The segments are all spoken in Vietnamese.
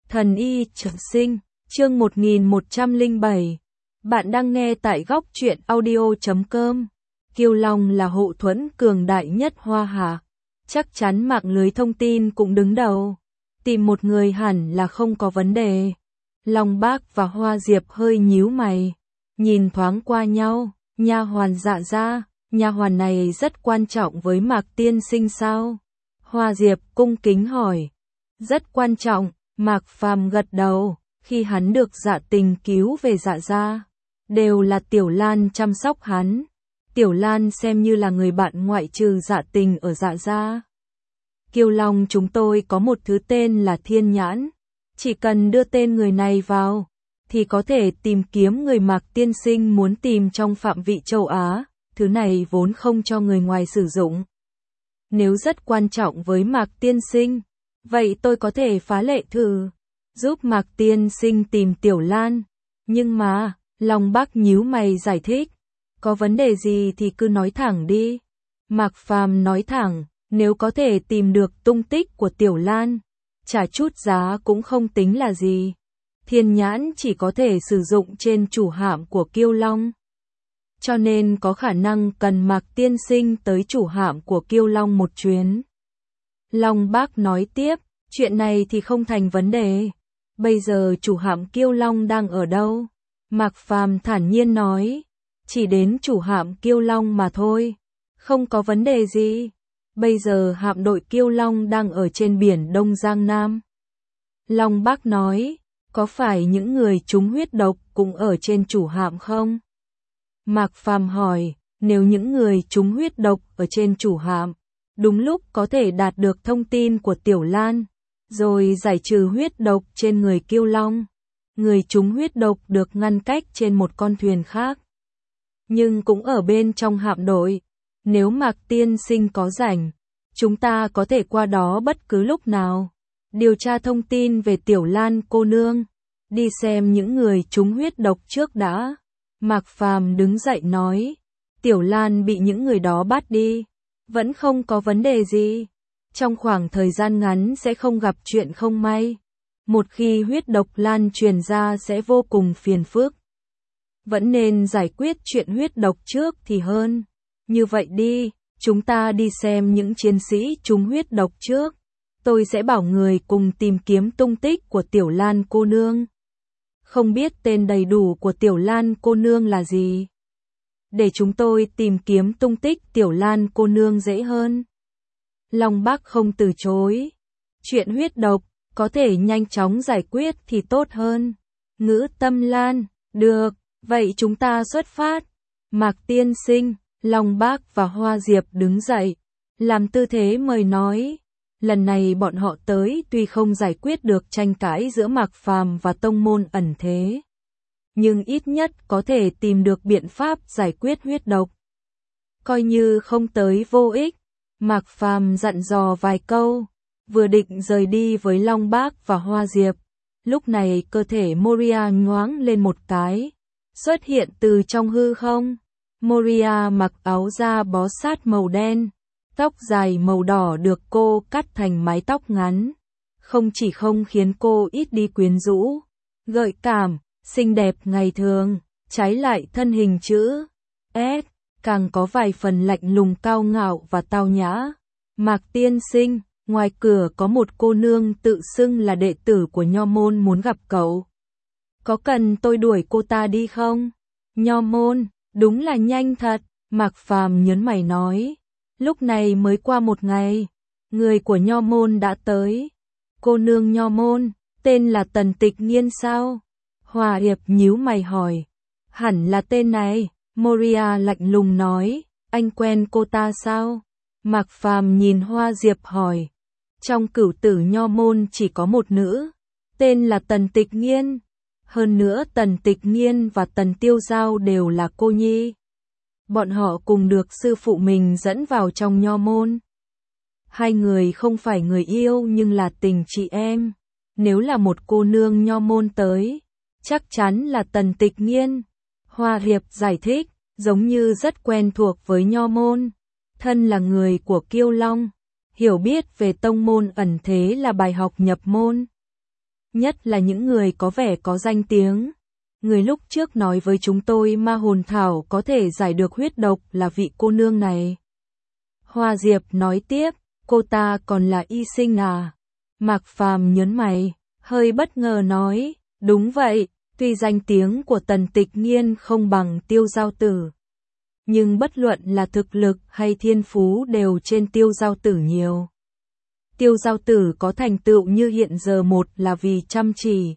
Thần y trường sinh, chương 1107. Bạn đang nghe tại góc truyện audio.com. Kiêu Long là hộ thuẫn cường đại nhất Hoa Hạ. Chắc chắn mạng lưới thông tin cũng đứng đầu. Tìm một người hẳn là không có vấn đề. Long Bác và Hoa Diệp hơi nhíu mày. Nhìn thoáng qua nhau, nha hoàn Dạ ra, nha hoàn này rất quan trọng với Mạc tiên sinh sao? Hoa Diệp cung kính hỏi. Rất quan trọng. Mạc Phàm gật đầu, khi hắn được Dạ Tình cứu về Dạ gia, đều là Tiểu Lan chăm sóc hắn. Tiểu Lan xem như là người bạn ngoại trừ Dạ Tình ở Dạ gia. Kiêu Long chúng tôi có một thứ tên là Thiên Nhãn, chỉ cần đưa tên người này vào, thì có thể tìm kiếm người Mạc tiên sinh muốn tìm trong phạm vị châu Á, thứ này vốn không cho người ngoài sử dụng. Nếu rất quan trọng với Mạc tiên sinh, vậy tôi có thể phá lệ thử, giúp Mạc tiên sinh tìm Tiểu Lan. Nhưng mà, Long Bác nhíu mày giải thích, có vấn đề gì thì cứ nói thẳng đi. Mạc Phàm nói thẳng, nếu có thể tìm được tung tích của Tiểu Lan, trả chút giá cũng không tính là gì. Thiên Nhãn chỉ có thể sử dụng trên chủ hạm của Kiêu Long, cho nên có khả năng cần Mạc tiên sinh tới chủ hạm của Kiêu Long một chuyến. Long Bác nói tiếp, chuyện này thì không thành vấn đề. Bây giờ chủ hạm Kiêu Long đang ở đâu? Mạc Phàm thản nhiên nói, chỉ đến chủ hạm Kiêu Long mà thôi, không có vấn đề gì. Bây giờ hạm đội Kiêu Long đang ở trên biển Đông Giang Nam. Long Bác nói, có phải những người trúng huyết độc cũng ở trên chủ hạm không? Mạc Phàm hỏi, nếu những người trúng huyết độc ở trên chủ hạm, đúng lúc có thể đạt được thông tin của Tiểu Lan, rồi giải trừ huyết độc trên người Kiêu Long. Người trúng huyết độc được ngăn cách trên một con thuyền khác, nhưng cũng ở bên trong hạm đội. Nếu Mạc tiên sinh có rảnh, chúng ta có thể qua đó bất cứ lúc nào, điều tra thông tin về Tiểu Lan cô nương, đi xem những người trúng huyết độc trước đã. Mạc Phàm đứng dậy nói, Tiểu Lan bị những người đó bắt đi, vẫn không có vấn đề gì. Trong khoảng thời gian ngắn sẽ không gặp chuyện không may. Một khi huyết độc lan truyền ra sẽ vô cùng phiền phức. Vẫn nên giải quyết chuyện huyết độc trước thì hơn. Như vậy đi, chúng ta đi xem những chiến sĩ trúng huyết độc trước. Tôi sẽ bảo người cùng tìm kiếm tung tích của Tiểu Lan cô nương. Không biết tên đầy đủ của Tiểu Lan cô nương là gì? Để chúng tôi tìm kiếm tung tích Tiểu Lan cô nương dễ hơn. Long Bác không từ chối. Chuyện huyết độc, có thể nhanh chóng giải quyết thì tốt hơn. Ngữ Tâm Lan, được, vậy chúng ta xuất phát. Mạc tiên sinh, Long Bác và Hoa Diệp đứng dậy, làm tư thế mời nói. Lần này bọn họ tới tuy không giải quyết được tranh cãi giữa Mạc Phàm và tông môn ẩn thế, nhưng ít nhất có thể tìm được biện pháp giải quyết huyết độc. Coi như không tới vô ích. Mạc Phàm dặn dò vài câu, vừa định rời đi với Long Bác và Hoa Diệp. Lúc này cơ thể Moria nhoáng lên một cái, xuất hiện từ trong hư không. Moria mặc áo da bó sát màu đen, tóc dài màu đỏ được cô cắt thành mái tóc ngắn. Không chỉ không khiến cô ít đi quyến rũ, gợi cảm, xinh đẹp ngày thường, trái lại thân hình chữ S, càng có vài phần lạnh lùng cao ngạo và tao nhã. Mạc tiên sinh, ngoài cửa có một cô nương tự xưng là đệ tử của Nho môn muốn gặp cậu. Có cần tôi đuổi cô ta đi không? Nho môn, đúng là nhanh thật. Mạc Phàm nhớn mày nói, lúc này mới qua một ngày, người của Nho môn đã tới. Cô nương Nho môn, tên là Tần Tịch Nghiên sao? Hòa Hiệp nhíu mày hỏi. Hẳn là tên này. Moria lạnh lùng nói, anh quen cô ta sao? Mạc Phàm nhìn Hoa Diệp hỏi. Trong cửu tử Nho môn chỉ có một nữ, tên là Tần Tịch Nghiên. Hơn nữa Tần Tịch Nghiên và Tần Tiêu Giao đều là cô nhi. Bọn họ cùng được sư phụ mình dẫn vào trong Nho môn. Hai người không phải người yêu nhưng là tình chị em. Nếu là một cô nương Nho môn tới, chắc chắn là Tần Tịch Nghiên. Hoa Hiệp giải thích, giống như rất quen thuộc với Nho môn. Thân là người của Kiêu Long, hiểu biết về tông môn ẩn thế là bài học nhập môn. nhất là những người có vẻ có danh tiếng. Người lúc trước nói với chúng tôi ma hồn thảo có thể giải được huyết độc là vị cô nương này. Hoa Diệp nói tiếp, cô ta còn là y sinh à? Mạc Phàm nhớn mày, hơi bất ngờ nói, đúng vậy, tuy danh tiếng của Tần Tịch Nghiên không bằng Tiêu Giao Tử, nhưng bất luận là thực lực hay thiên phú đều trên Tiêu Giao Tử nhiều. Tiêu Giao Tử có thành tựu như hiện giờ, một là vì chăm chỉ,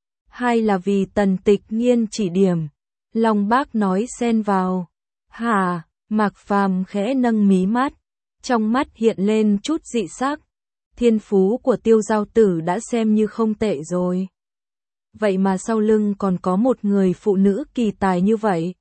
hai là vì Tần Tịch Nghiên chỉ điểm. Long Bác nói xen vào. Hả? Mạc Phàm khẽ nâng mí mắt, trong mắt hiện lên chút dị sắc. Thiên phú của Tiêu Giao Tử đã xem như không tệ rồi. Vậy mà sau lưng còn có một người phụ nữ kỳ tài như vậy.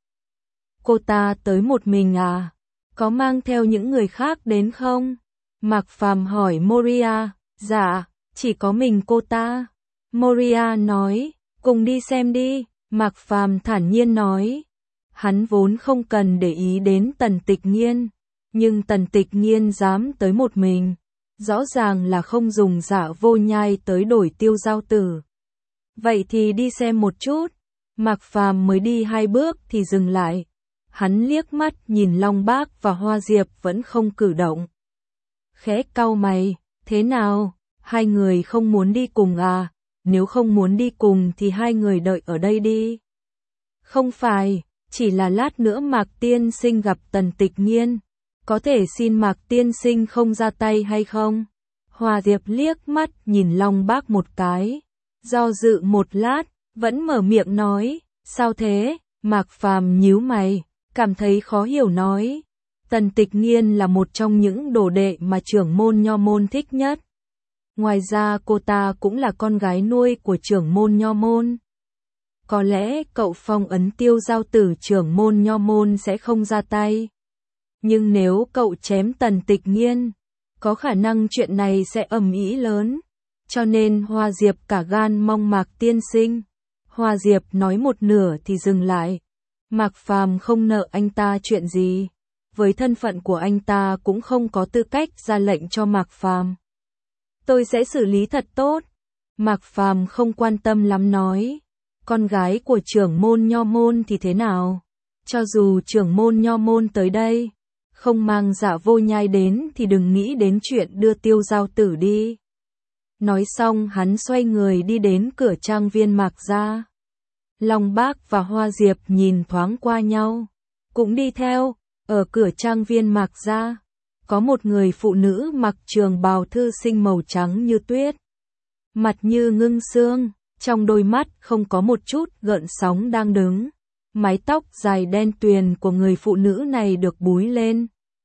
Cô ta tới một mình à? Có mang theo những người khác đến không? Mạc Phàm hỏi Moria. Dạ, chỉ có mình cô ta. Moria nói, cùng đi xem đi. Mạc Phàm thản nhiên nói. Hắn vốn không cần để ý đến Tần Tịch Nghiên, nhưng Tần Tịch Nghiên dám tới một mình, rõ ràng là không dùng Dạ Vô Nhai tới đổi Tiêu Giao Tử. Vậy thì đi xem một chút. Mạc Phàm mới đi 2 bước thì dừng lại. Hắn liếc mắt nhìn Long Bác và Hoa Diệp vẫn không cử động. Khẽ cau mày, thế nào? Hai người không muốn đi cùng à? Nếu không muốn đi cùng thì hai người đợi ở đây đi. Không phải, chỉ là lát nữa Mạc Tiên Sinh gặp Tần Tịch Nghiên. Có thể xin Mạc Tiên Sinh không ra tay hay không? Hoa Diệp liếc mắt nhìn Long Bác một cái, do dự một lát, vẫn mở miệng nói, sao thế? Mạc Phàm nhíu mày, cảm thấy khó hiểu nói, Tần Tịch Nghiên là một trong những đồ đệ mà trưởng môn Nho môn thích nhất. Ngoài ra cô ta cũng là con gái nuôi của trưởng môn Nho môn. Có lẽ cậu phong ấn Tiêu Giao Tử, trưởng môn Nho môn sẽ không ra tay. Nhưng nếu cậu chém Tần Tịch Nghiên, có khả năng chuyện này sẽ ầm ĩ lớn. Cho nên Hoa Diệp cả gan mong Mạc Tiên Sinh. Hoa Diệp nói một nửa thì dừng lại. Mạc Phàm không nợ anh ta chuyện gì. Với thân phận của anh ta cũng không có tư cách ra lệnh cho Mạc Phàm. Tôi sẽ xử lý thật tốt. Mạc Phàm không quan tâm lắm nói. Con gái của trưởng môn Nho môn thì thế nào? Cho dù trưởng môn Nho môn tới đây, không mang Dạ Vô Nhai đến thì đừng nghĩ đến chuyện đưa Tiêu Giao Tử đi. Nói xong hắn xoay người đi đến cửa trang viên Mạc gia. Long Bác và Hoa Diệp nhìn thoáng qua nhau, cũng đi theo. Ở cửa trang viên Mạc gia, có một người phụ nữ mặc trường bào thư sinh màu trắng như tuyết, mặt như ngưng sương, trong đôi mắt không có một chút gợn sóng đang đứng. Mái tóc dài đen tuyền của người phụ nữ này được búi lên,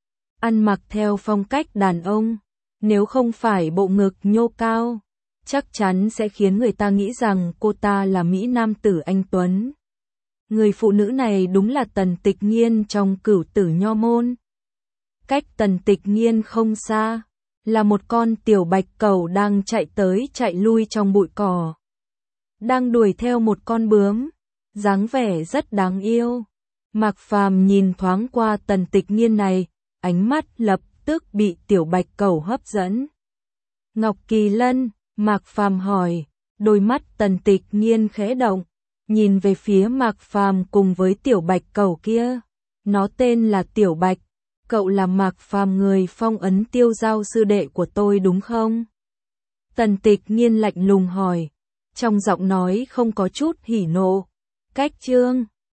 ăn mặc theo phong cách đàn ông, nếu không phải bộ ngực nhô cao, chắc chắn sẽ khiến người ta nghĩ rằng cô ta là mỹ nam tử anh tuấn. Người phụ nữ này đúng là Tần Tịch Nghiên trong Cửu Tử Nho môn. Cách Tần Tịch Nghiên không xa, là một con tiểu bạch cẩu đang chạy tới chạy lui trong bụi cỏ, đang đuổi theo một con bướm, dáng vẻ rất đáng yêu. Mạc Phàm nhìn thoáng qua Tần Tịch Nghiên này, ánh mắt lập tức bị tiểu bạch cẩu hấp dẫn. Ngọc Kỳ Lân, Mạc Phàm hỏi, đôi mắt Tần Tịch Nghiên khẽ động, nhìn về phía Mạc Phàm cùng với tiểu bạch cẩu kia. Nó tên là Tiểu Bạch, cậu là Mạc Phàm, người phong ấn Tiêu Giao sư đệ của tôi đúng không? Tần Tịch Nghiên lạnh lùng hỏi, trong giọng nói không có chút hỉ nộ. Cách chương